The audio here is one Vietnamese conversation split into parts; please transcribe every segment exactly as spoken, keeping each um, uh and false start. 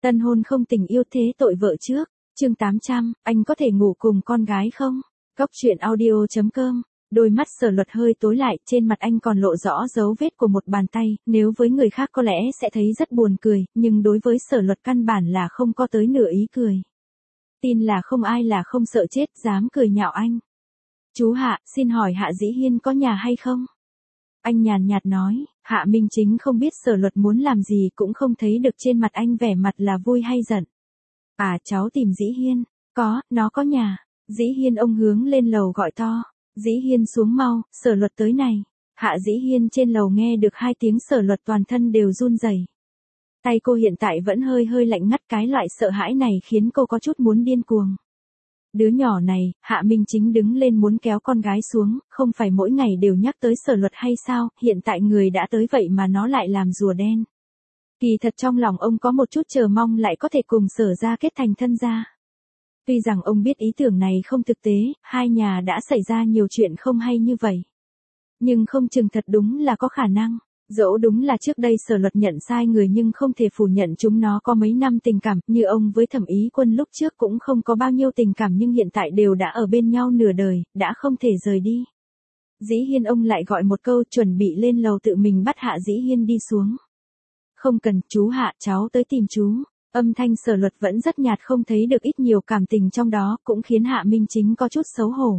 Tân hôn không tình yêu thế tội vợ trước. Chương tám trăm, anh có thể ngủ cùng con gái không? Góc truyện audio chấm com. Đôi mắt Sở Luật hơi tối lại, trên mặt anh còn lộ rõ dấu vết của một bàn tay, nếu với người khác có lẽ sẽ thấy rất buồn cười, nhưng đối với Sở Luật căn bản là không có tới nửa ý cười. Tin là không ai là không sợ chết, dám cười nhạo anh. Chú Hạ, xin hỏi Hạ Dĩ Hiên có nhà hay không? Anh nhàn nhạt nói. Hạ Minh Chính không biết Sở Luật muốn làm gì, cũng không thấy được trên mặt anh vẻ mặt là vui hay giận. À, cháu tìm Dĩ Hiên. Có, nó có nhà. Dĩ Hiên ông hướng lên lầu gọi to. Dĩ Hiên xuống mau, Sở Luật tới này. Hạ Dĩ Hiên trên lầu nghe được hai tiếng Sở Luật toàn thân đều run rẩy. Tay cô hiện tại vẫn hơi hơi lạnh ngắt, cái loại sợ hãi này khiến cô có chút muốn điên cuồng. Đứa nhỏ này, Hạ Minh Chính đứng lên muốn kéo con gái xuống, không phải mỗi ngày đều nhắc tới Sở Luật hay sao, hiện tại người đã tới vậy mà nó lại làm rùa đen. Kỳ thật trong lòng ông có một chút chờ mong lại có thể cùng Sở ra kết thành thân gia. Tuy rằng ông biết ý tưởng này không thực tế, hai nhà đã xảy ra nhiều chuyện không hay như vậy. Nhưng không chừng thật đúng là có khả năng. Dẫu đúng là trước đây Sở Luật nhận sai người nhưng không thể phủ nhận chúng nó có mấy năm tình cảm, như ông với Thẩm Ý Quân lúc trước cũng không có bao nhiêu tình cảm nhưng hiện tại đều đã ở bên nhau nửa đời, đã không thể rời đi. Dĩ Hiên ông lại gọi một câu, chuẩn bị lên lầu tự mình bắt Hạ Dĩ Hiên đi xuống. Không cần, chú Hạ, cháu tới tìm chú. Âm thanh Sở Luật vẫn rất nhạt, không thấy được ít nhiều cảm tình trong đó, cũng khiến Hạ Minh Chính có chút xấu hổ.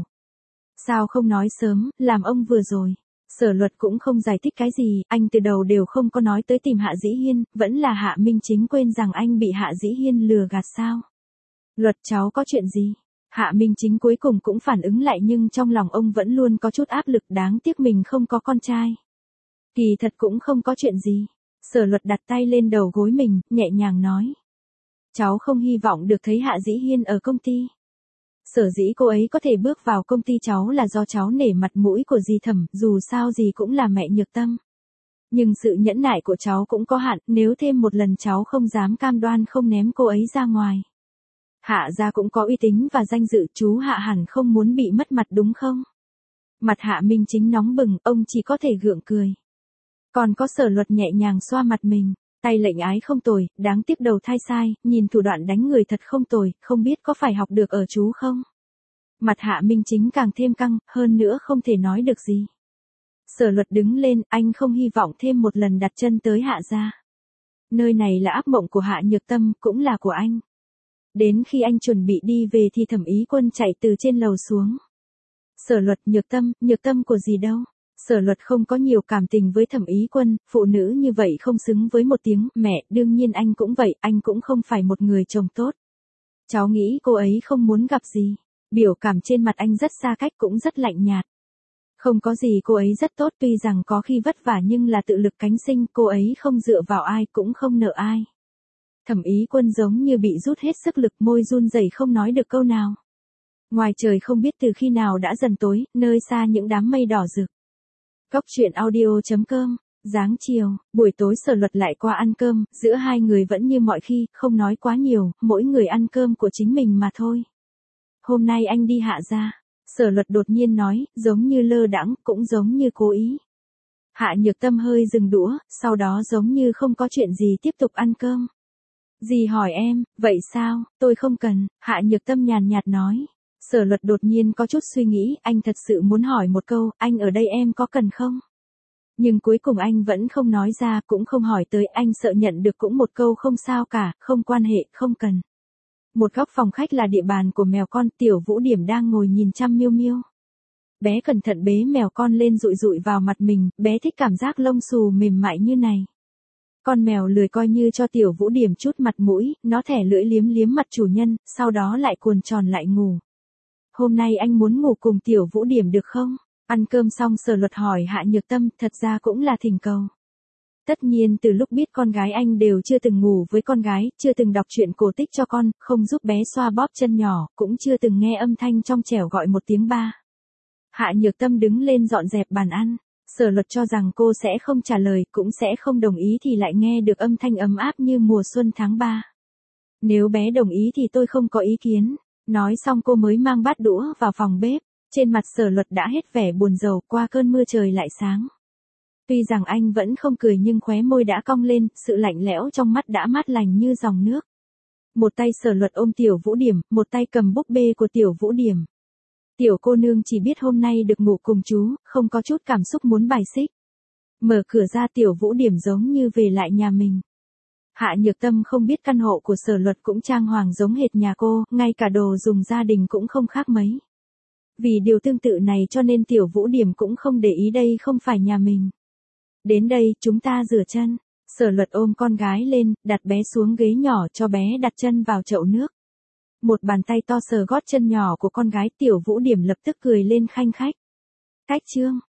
Sao không nói sớm, làm ông vừa rồi. Sở Luật cũng không giải thích cái gì, anh từ đầu đều không có nói tới tìm Hạ Dĩ Hiên, vẫn là Hạ Minh Chính quên rằng anh bị Hạ Dĩ Hiên lừa gạt sao. Luật, cháu có chuyện gì? Hạ Minh Chính cuối cùng cũng phản ứng lại nhưng trong lòng ông vẫn luôn có chút áp lực, đáng tiếc mình không có con trai. Kỳ thật cũng không có chuyện gì. Sở Luật đặt tay lên đầu gối mình, nhẹ nhàng nói. Cháu không hy vọng được thấy Hạ Dĩ Hiên ở công ty. Sở dĩ cô ấy có thể bước vào công ty cháu là do cháu nể mặt mũi của dì Thẩm, dù sao gì cũng là mẹ Nhược Tâm. Nhưng sự nhẫn nại của cháu cũng có hạn, nếu thêm một lần cháu không dám cam đoan không ném cô ấy ra ngoài. Hạ gia cũng có uy tín và danh dự, chú Hạ hẳn không muốn bị mất mặt đúng không? Mặt Hạ Minh Chính nóng bừng, ông chỉ có thể gượng cười. Còn có Sở Luật nhẹ nhàng xoa mặt mình. Tay lệnh ái không tồi, đáng tiếc đầu thai sai, nhìn thủ đoạn đánh người thật không tồi, không biết có phải học được ở chú không? Mặt Hạ Minh Chính càng thêm căng, hơn nữa không thể nói được gì. Sở Luật đứng lên, anh không hy vọng thêm một lần đặt chân tới Hạ gia. Nơi này là ác mộng của Hạ Nhược Tâm, cũng là của anh. Đến khi anh chuẩn bị đi về thì Thẩm Ý Quân chạy từ trên lầu xuống. Sở Luật, Nhược Tâm, Nhược Tâm của gì đâu? Sở Luật không có nhiều cảm tình với Thẩm Ý Quân, phụ nữ như vậy không xứng với một tiếng mẹ, đương nhiên anh cũng vậy, anh cũng không phải một người chồng tốt. Cháu nghĩ cô ấy không muốn gặp gì. Biểu cảm trên mặt anh rất xa cách, cũng rất lạnh nhạt. Không có gì, cô ấy rất tốt, tuy rằng có khi vất vả nhưng là tự lực cánh sinh, cô ấy không dựa vào ai cũng không nợ ai. Thẩm Ý Quân giống như bị rút hết sức lực, môi run rẩy không nói được câu nào. Ngoài trời không biết từ khi nào đã dần tối, nơi xa những đám mây đỏ rực. Góc truyện audio chấm com. Dáng chiều, buổi tối Sở Luật lại qua ăn cơm, giữa hai người vẫn như mọi khi, không nói quá nhiều, mỗi người ăn cơm của chính mình mà thôi. Hôm nay anh đi Hạ gia. Sở Luật đột nhiên nói, giống như lơ đãng, cũng giống như cố ý. Hạ Nhược Tâm hơi dừng đũa, sau đó giống như không có chuyện gì tiếp tục ăn cơm. Dì hỏi em, vậy sao, tôi không cần, Hạ Nhược Tâm nhàn nhạt nói. Sở Luật đột nhiên có chút suy nghĩ, anh thật sự muốn hỏi một câu, anh ở đây em có cần không? Nhưng cuối cùng anh vẫn không nói ra, cũng không hỏi tới, anh sợ nhận được cũng một câu không sao cả, không quan hệ, không cần. Một góc phòng khách là địa bàn của mèo con, Tiểu Vũ Điểm đang ngồi nhìn chăm Miêu Miêu. Bé cẩn thận bế mèo con lên dụi dụi vào mặt mình, bé thích cảm giác lông xù mềm mại như này. Con mèo lười coi như cho Tiểu Vũ Điểm chút mặt mũi, nó thẻ lưỡi liếm liếm mặt chủ nhân, sau đó lại cuồn tròn lại ngủ. Hôm nay anh muốn ngủ cùng Tiểu Vũ Điểm được không? Ăn cơm xong Sở Luật hỏi Hạ Nhược Tâm, thật ra cũng là thỉnh cầu. Tất nhiên từ lúc biết con gái anh đều chưa từng ngủ với con gái, chưa từng đọc truyện cổ tích cho con, không giúp bé xoa bóp chân nhỏ, cũng chưa từng nghe âm thanh trong trẻo gọi một tiếng ba. Hạ Nhược Tâm đứng lên dọn dẹp bàn ăn. Sở Luật cho rằng cô sẽ không trả lời, cũng sẽ không đồng ý thì lại nghe được âm thanh ấm áp như mùa xuân tháng ba. Nếu bé đồng ý thì tôi không có ý kiến. Nói xong cô mới mang bát đũa vào phòng bếp. Trên mặt Sở Luật đã hết vẻ buồn rầu, qua cơn mưa trời lại sáng. Tuy rằng anh vẫn không cười nhưng khóe môi đã cong lên, sự lạnh lẽo trong mắt đã mát lành như dòng nước. Một tay Sở Luật ôm Tiểu Vũ Điểm, một tay cầm búp bê của Tiểu Vũ Điểm. Tiểu cô nương chỉ biết hôm nay được ngủ cùng chú, không có chút cảm xúc muốn bài xích. Mở cửa ra Tiểu Vũ Điểm giống như về lại nhà mình. Hạ Nhược Tâm không biết căn hộ của Sở Luật cũng trang hoàng giống hệt nhà cô, ngay cả đồ dùng gia đình cũng không khác mấy. Vì điều tương tự này cho nên Tiểu Vũ Điểm cũng không để ý đây không phải nhà mình. Đến đây, chúng ta rửa chân. Sở Luật ôm con gái lên, đặt bé xuống ghế nhỏ cho bé đặt chân vào chậu nước. Một bàn tay to sờ gót chân nhỏ của con gái, Tiểu Vũ Điểm lập tức cười lên khanh khách. Cách chương